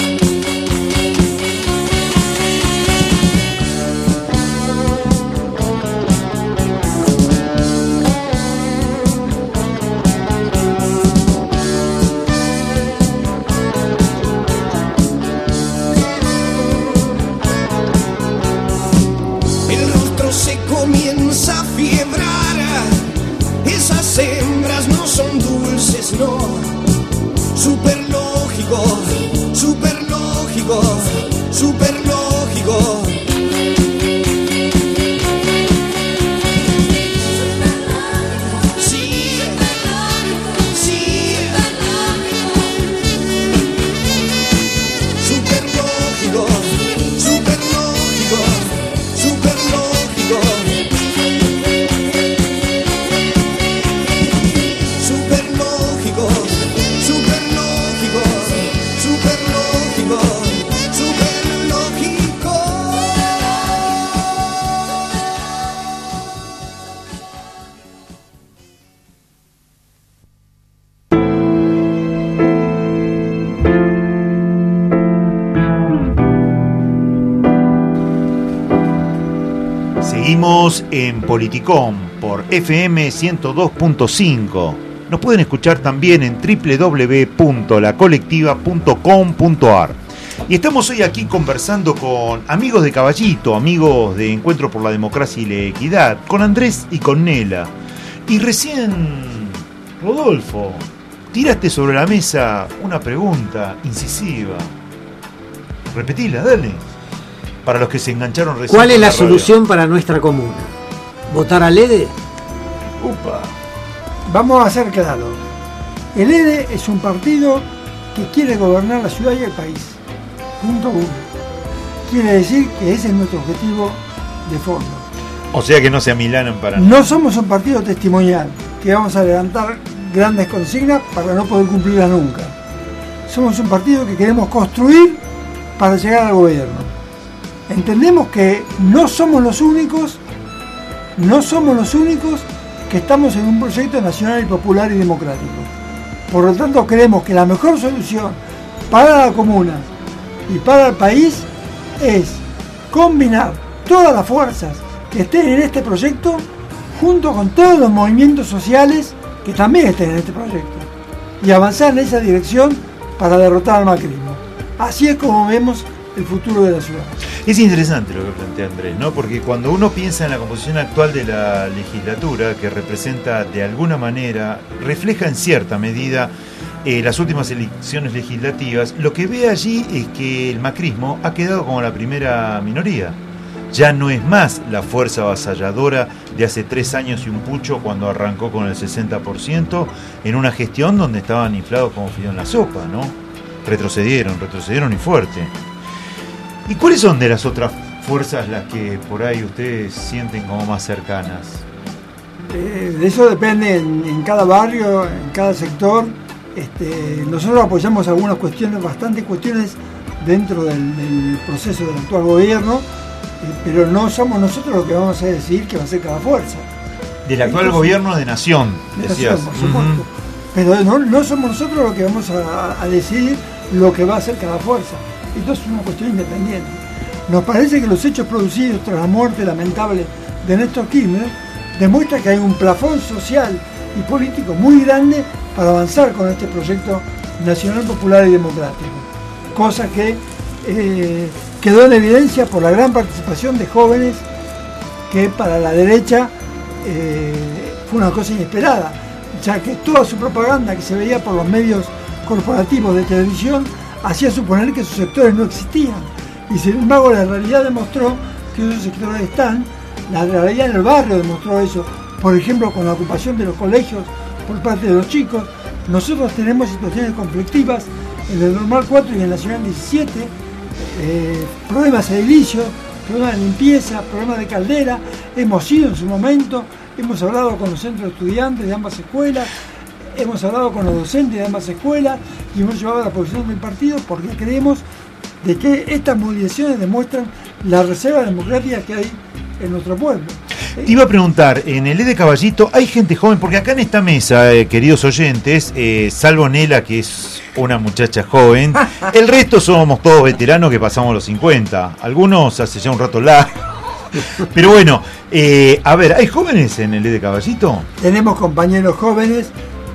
Comienza a fiebrar, esas hembras no son dulces, no. Superlógico, superlógico, superlógico. Sí, sí. Superlógico, superlógico, superlógico. Seguimos en Politicón por FM 102.5. Nos pueden escuchar también en www.lacolectiva.com.ar. Y estamos hoy aquí conversando con amigos de Caballito, amigos de Encuentro por la Democracia y la Equidad, con Andrés y con Nela. Y recién, Rodolfo, tiraste sobre la mesa una pregunta incisiva. Repetila, dale. Para los que se engancharon recién. ¿Cuál es la solución para nuestra comuna? ¿Votar al EDE? Upa. Vamos a ser claros. El EDE es un partido que quiere gobernar la ciudad y el país. Punto 1. Quiere decir que ese es nuestro objetivo de fondo. O sea que no se amilanan para nada. No somos un partido testimonial, que vamos a levantar grandes consignas para no poder cumplirlas nunca. Somos un partido que queremos construir para llegar al gobierno. Entendemos que no somos los únicos que estamos en un proyecto nacional y popular y democrático. Por lo tanto, creemos que la mejor solución para la comuna y para el país es combinar todas las fuerzas que estén en este proyecto junto con todos los movimientos sociales que también estén en este proyecto y avanzar en esa dirección para derrotar al macrismo. Así es como vemos el futuro de la ciudad. Es interesante lo que plantea Andrés, ¿no? Porque cuando uno piensa en la composición actual de la legislatura, que representa de alguna manera, refleja en cierta medida las últimas elecciones legislativas, lo que ve allí es que el macrismo ha quedado como la primera minoría. Ya no es más la fuerza avasalladora de hace 3 años y un pucho cuando arrancó con el 60% en una gestión donde estaban inflados como fideo en la sopa, ¿no? Retrocedieron y fuerte. ¿Y cuáles son de las otras fuerzas las que por ahí ustedes sienten como más cercanas? De eso depende en cada barrio, en cada sector. Nosotros apoyamos algunas cuestiones, bastantes cuestiones dentro del proceso del actual gobierno, pero no somos nosotros los que vamos a decidir qué va a ser cada fuerza. Del actual gobierno de nación, decías. Por supuesto. Pero no somos nosotros los que vamos a decidir lo que va a hacer cada fuerza. Esto es una cuestión independiente. Nos parece que los hechos producidos tras la muerte lamentable de Néstor Kirchner demuestran que hay un plafón social y político muy grande para avanzar con este proyecto nacional, popular y democrático. Cosa que quedó en evidencia por la gran participación de jóvenes que para la derecha fue una cosa inesperada, ya que toda su propaganda que se veía por los medios corporativos de televisión hacía suponer que esos sectores no existían. Y sin embargo la realidad demostró que esos sectores están, la realidad en el barrio demostró eso. Por ejemplo, con la ocupación de los colegios por parte de los chicos, nosotros tenemos situaciones conflictivas en el Normal 4 y en la Nacional 17, problemas edilicios, problemas de limpieza, problemas de caldera. Hemos ido en su momento, hemos hablado con los centros de estudiantes de ambas escuelas, hemos hablado con los docentes de ambas escuelas y hemos llevado a la posición del partido porque creemos de que estas movilizaciones demuestran la reserva democrática que hay en nuestro pueblo. Te iba a preguntar, en el EDE Caballito hay gente joven, porque acá en esta mesa, queridos oyentes, salvo Nela, que es una muchacha joven, el resto somos todos veteranos que pasamos los 50, algunos hace ya un rato largo. Pero bueno, a ver, ¿hay jóvenes en el EDE Caballito? Tenemos compañeros jóvenes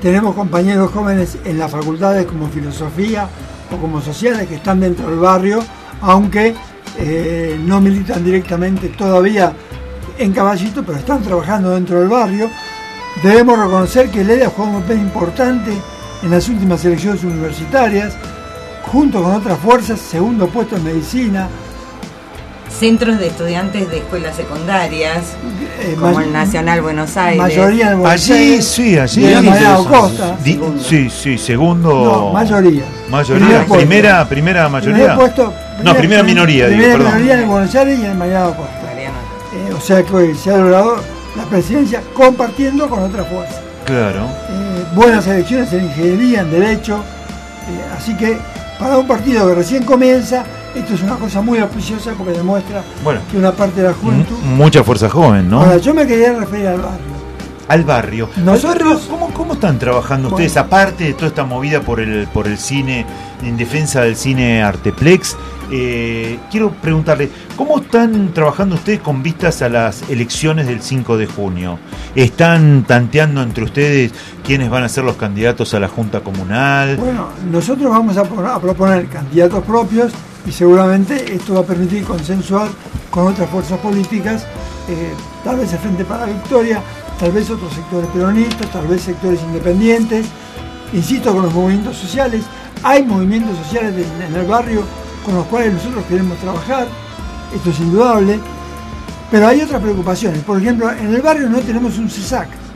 en las facultades como filosofía o como sociales que están dentro del barrio, aunque no militan directamente todavía en Caballito, pero están trabajando dentro del barrio. Debemos reconocer que el EDE ha jugado un papel importante en las últimas elecciones universitarias, junto con otras fuerzas, segundo puesto en medicina. Centros de estudiantes de escuelas secundarias, como el Nacional Buenos Aires. Mayoría en Buenos Aires. Allí, sí, allí. Y el Mariano Costa. Sí, segundo. No, mayoría. Primera mayoría. Primera minoría, Primera minoría en Buenos Aires y en Mariano Costa. O sea que se ha logrado la presidencia compartiendo con otra fuerza. Claro. Buenas elecciones en ingeniería, en derecho. Así que para un partido que recién comienza, esto es una cosa muy auspiciosa porque demuestra que una parte de la juventud... Mucha fuerza joven, ¿no? Ahora, yo me quería referir al barrio. Al barrio. Nosotros, ¿Cómo están trabajando ustedes, aparte de toda esta movida por el cine, en defensa del cine Arteplex? Quiero preguntarle, ¿cómo están trabajando ustedes con vistas a las elecciones del 5 de junio? ¿Están tanteando entre ustedes quiénes van a ser los candidatos a la Junta Comunal? Bueno, nosotros vamos a proponer candidatos propios y seguramente esto va a permitir consensuar con otras fuerzas políticas, tal vez el Frente para la Victoria, tal vez otros sectores peronistas, tal vez sectores independientes. Insisto, con los movimientos sociales. Hay movimientos sociales en el barrio con los cuales nosotros queremos trabajar, esto es indudable, pero hay otras preocupaciones. Por ejemplo, en el barrio no tenemos un CESAC.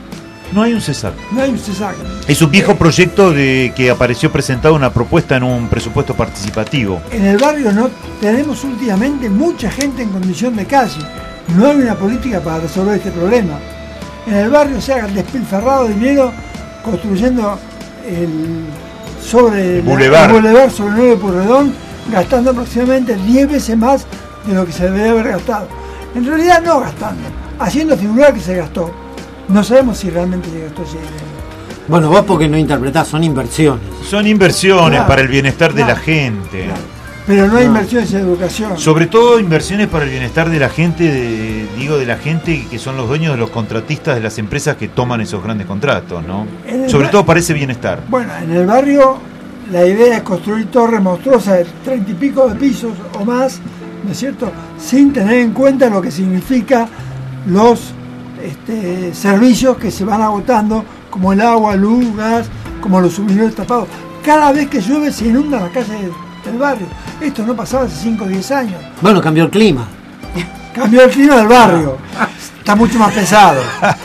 No hay un CESAC. No hay un CESAC. Es un viejo proyecto de que apareció presentado una propuesta en un presupuesto participativo. En el barrio no tenemos últimamente mucha gente en condición de calle. No hay una política para resolver este problema. En el barrio se ha despilfarrado dinero construyendo el Boulevard sobre 9 Pueyrredón, gastando aproximadamente 10 veces más de lo que se debería haber gastado. En realidad no gastando, haciendo figurar que se gastó. No sabemos si realmente se gastó ese dinero. Bueno, vos porque no interpretás, son inversiones. Son inversiones, claro, para el bienestar de claro, la gente. Claro. Pero no hay inversiones en educación. Sobre todo inversiones para el bienestar de la gente, de la gente que son los dueños de los contratistas de las empresas que toman esos grandes contratos, ¿no? Sobre todo para ese bienestar. Bueno, en el barrio la idea es construir torres monstruosas de 30 y pico de pisos o más, ¿no es cierto? Sin tener en cuenta lo que significa los servicios que se van agotando, como el agua, luz, gas, como los suministros tapados. Cada vez que llueve se inundan las calles del barrio. Esto no pasaba hace 5 o 10 años. Bueno, cambió el clima. Cambió el clima del barrio. Está mucho más pesado.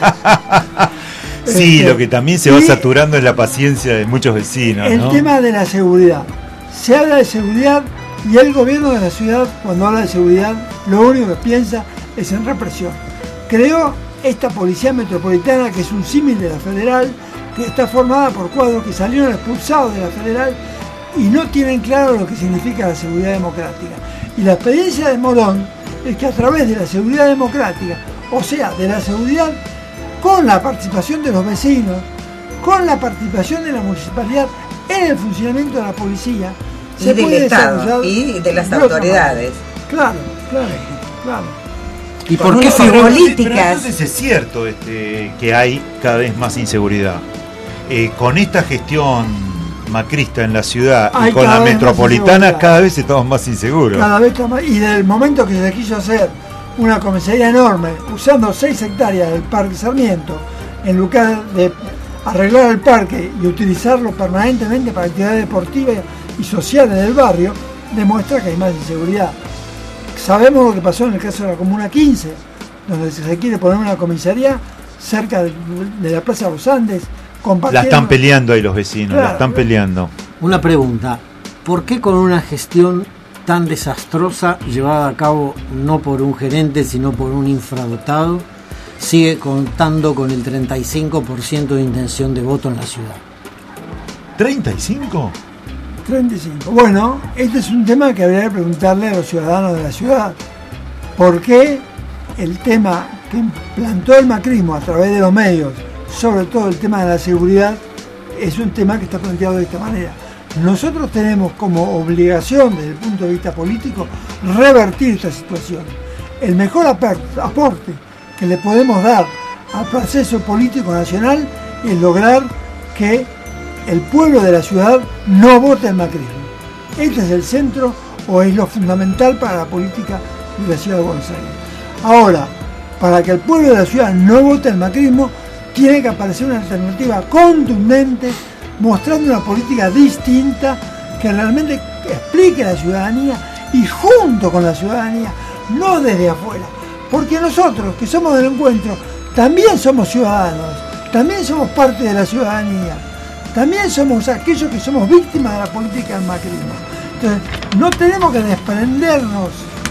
Sí, lo que también se va saturando es la paciencia de muchos vecinos, ¿no? El tema de la seguridad. Se habla de seguridad y el gobierno de la ciudad, cuando habla de seguridad, lo único que piensa es en represión. Creó esta policía metropolitana, que es un símil de la federal, que está formada por cuadros que salieron expulsados de la federal y no tienen claro lo que significa la seguridad democrática. Y la experiencia de Morón es que a través de la seguridad democrática, o sea, de la seguridad con la participación de los vecinos, con la participación de la municipalidad en el funcionamiento de la policía, y del Estado y de las autoridades. Claro. ¿Y por qué políticas? Pero entonces es cierto que hay cada vez más inseguridad. Con esta gestión macrista en la ciudad y con la metropolitana cada vez estamos más inseguros. Cada vez estamos más, y desde el momento que se quiso hacer una comisaría enorme, usando 6 hectáreas del Parque Sarmiento, en lugar de arreglar el parque y utilizarlo permanentemente para actividades deportivas y sociales del barrio, demuestra que hay más inseguridad. Sabemos lo que pasó en el caso de la Comuna 15, donde se quiere poner una comisaría cerca de la Plaza de los Andes. La están peleando ahí los vecinos, claro, la están peleando. Una pregunta, ¿por qué con una gestión tan desastrosa, llevada a cabo no por un gerente, sino por un infradotado, sigue contando con el 35% de intención de voto en la ciudad? ¿35? 35. Bueno, este es un tema que habría que preguntarle a los ciudadanos de la ciudad. ¿Por qué el tema que implantó el macrismo a través de los medios, sobre todo el tema de la seguridad, es un tema que está planteado de esta manera? Nosotros tenemos como obligación, desde el punto de vista político, revertir esta situación. El mejor aporte que le podemos dar al proceso político nacional es lograr que el pueblo de la ciudad no vote el macrismo. Este es el centro o es lo fundamental para la política de la ciudad de Buenos Aires. Ahora, para que el pueblo de la ciudad no vote el macrismo, tiene que aparecer una alternativa contundente, mostrando una política distinta que realmente explique a la ciudadanía y junto con la ciudadanía, no desde afuera. Porque nosotros, que somos del encuentro, también somos ciudadanos, también somos parte de la ciudadanía, también somos aquellos que somos víctimas de la política del macrismo. Entonces, no tenemos que desprendernos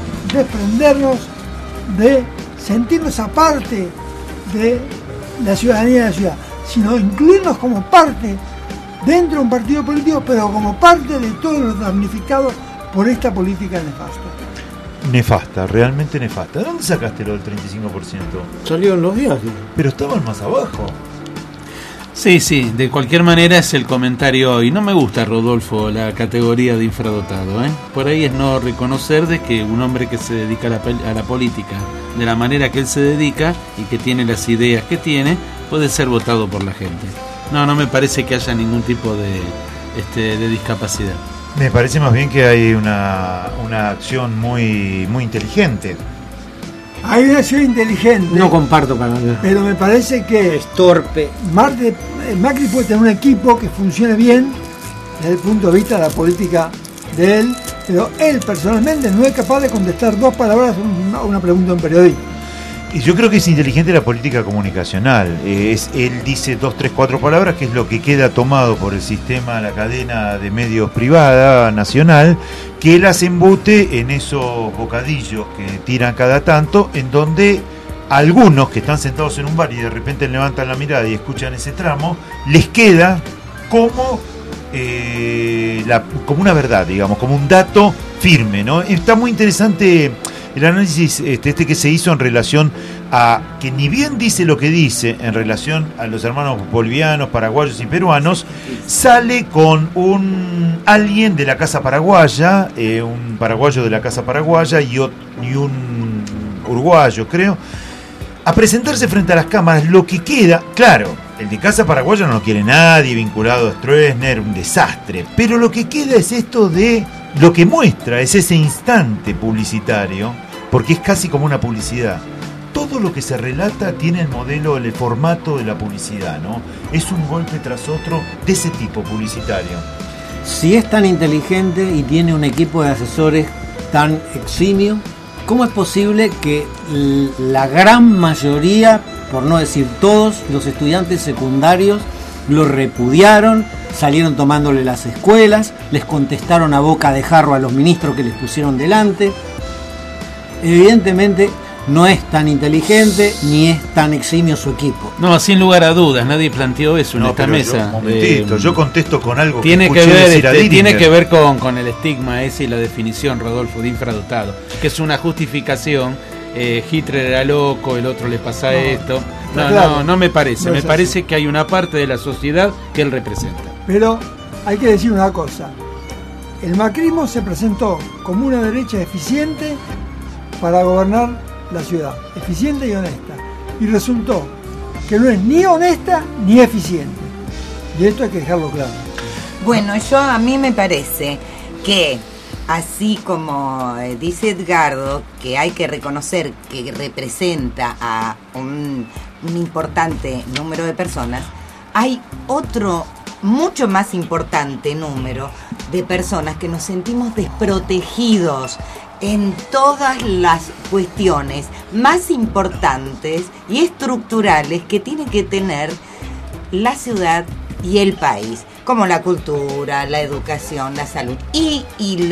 de sentirnos aparte de la ciudadanía de la ciudad, sino incluirnos como parte dentro de un partido político, pero como parte de todos los damnificados por esta política nefasta. Nefasta, realmente nefasta. ¿De dónde sacaste lo del 35%? Salió en los diarios. Pero estaban más abajo. Sí, de cualquier manera es el comentario hoy. No me gusta, Rodolfo, la categoría de infradotado, ¿eh? Por ahí es no reconocer de que un hombre que se dedica a la política de la manera que él se dedica y que tiene las ideas que tiene, puede ser votado por la gente. No me parece que haya ningún tipo de discapacidad. Me parece más bien que hay una acción muy inteligente. Hay una acción inteligente. No comparto para nada. Pero me parece que es torpe. Macri puede tener un equipo que funcione bien desde el punto de vista de la política de él, pero él personalmente no es capaz de contestar 2 palabras a una pregunta de un periodista. Yo creo que es inteligente la política comunicacional. Él dice 2, 3, 4 palabras, que es lo que queda tomado por el sistema, la cadena de medios privada nacional, que él las embute en esos bocadillos que tiran cada tanto, en donde algunos que están sentados en un bar y de repente levantan la mirada y escuchan ese tramo, les queda como como una verdad, digamos, como un dato firme, ¿no? Está muy interesante el análisis que se hizo en relación a que ni bien dice lo que dice en relación a los hermanos bolivianos, paraguayos y peruanos, sale con alguien de la Casa Paraguaya, un paraguayo de la Casa Paraguaya y un uruguayo, creo, a presentarse frente a las cámaras. Lo que queda, claro, el de Casa Paraguaya no lo quiere nadie, vinculado a Stroessner, un desastre, pero lo que queda es esto de... Lo que muestra es ese instante publicitario, porque es casi como una publicidad. Todo lo que se relata tiene el modelo, el formato de la publicidad, ¿no? Es un golpe tras otro de ese tipo publicitario. Si es tan inteligente y tiene un equipo de asesores tan eximio, ¿cómo es posible que la gran mayoría, por no decir todos, los estudiantes secundarios lo repudiaron, salieron tomándole las escuelas, les contestaron a boca de jarro a los ministros que les pusieron delante? Evidentemente no es tan inteligente ni es tan eximio su equipo. No, sin lugar a dudas, nadie planteó eso en esta mesa. Un momentito, yo contesto con algo tiene que ver, tiene que ver con el estigma ese y la definición, Rodolfo, de infradotado, que es una justificación. Hitler era loco, el otro le pasa esto. No me parece. Me parece que hay una parte de la sociedad que él representa. Pero hay que decir una cosa. El macrismo se presentó como una derecha eficiente para gobernar la ciudad. Eficiente y honesta. Y resultó que no es ni honesta ni eficiente. Y esto hay que dejarlo claro. Bueno, a mí me parece que, así como dice Edgardo, que hay que reconocer que representa a un importante número de personas, hay otro mucho más importante número de personas que nos sentimos desprotegidos en todas las cuestiones más importantes y estructurales que tiene que tener la ciudad y el país, como la cultura, la educación, la salud y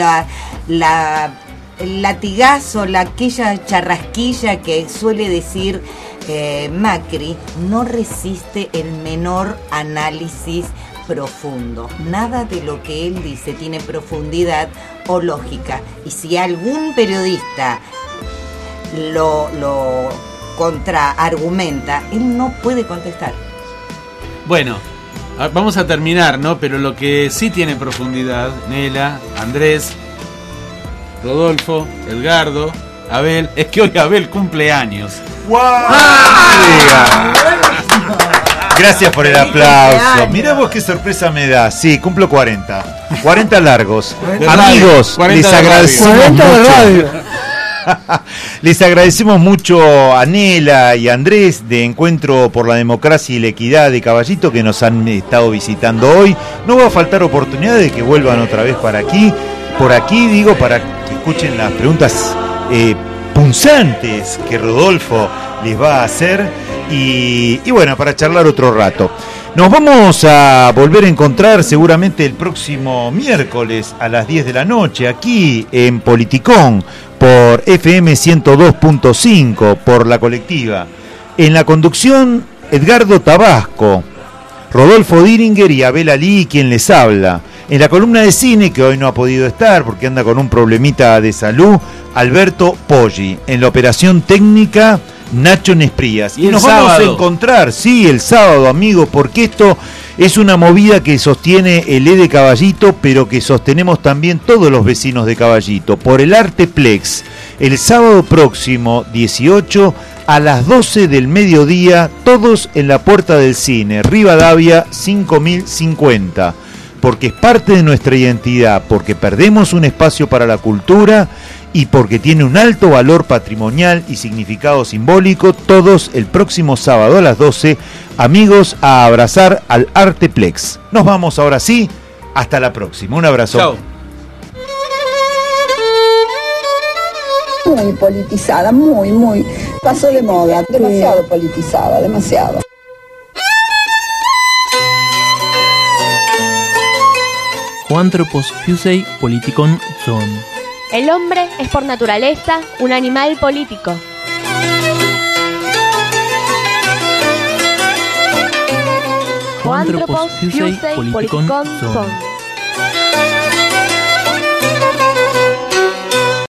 el latigazo, aquella charrasquilla que suele decir Macri, no resiste el menor análisis profundo. Nada de lo que él dice tiene profundidad o lógica. Y si algún periodista lo contraargumenta, él no puede contestar. Bueno, vamos a terminar, ¿no? Pero lo que sí tiene profundidad, Nela, Andrés, Rodolfo, Edgardo, Abel, es que hoy Abel cumple años. ¡Wow! Gracias por el aplauso. Mirá vos qué sorpresa me da. Sí, cumplo 40. 40 largos. Amigos, les agradecemos 40 de radio. Les agradecemos mucho a Nela y a Andrés de Encuentro por la Democracia y la Equidad de Caballito, que nos han estado visitando hoy. No va a faltar oportunidad de que vuelvan otra vez para aquí. Por aquí, digo, para que escuchen las preguntas punzantes que Rodolfo les va a hacer. Y bueno, para charlar otro rato. Nos vamos a volver a encontrar seguramente el próximo miércoles a las 10 de la noche aquí en Politicón por FM 102.5 por La Colectiva. En la conducción, Edgardo Tabasco, Rodolfo Diringer y Abel Alí, quien les habla. En la columna de cine, que hoy no ha podido estar porque anda con un problemita de salud, Alberto Poggi. En la operación técnica, Nacho Nesprías. Y nos vamos a encontrar, sí, el sábado, amigos, porque esto es una movida que sostiene el E de Caballito, pero que sostenemos también todos los vecinos de Caballito, por el Arteplex, el sábado próximo, 18, a las 12 del mediodía, todos en la Puerta del Cine, Rivadavia 5050, porque es parte de nuestra identidad, porque perdemos un espacio para la cultura y porque tiene un alto valor patrimonial y significado simbólico. Todos el próximo sábado a las 12, amigos, a abrazar al Arteplex. Nos vamos ahora sí, hasta la próxima. Un abrazo. Chao. muy politizada, muy, pasó de moda, demasiado politizada, demasiado. Ο άνθρωπος ποιουσei πολιτικόν ζών. El hombre es por naturaleza un animal político. Ο άνθρωπος ποιουσei πολιτικόν ζών.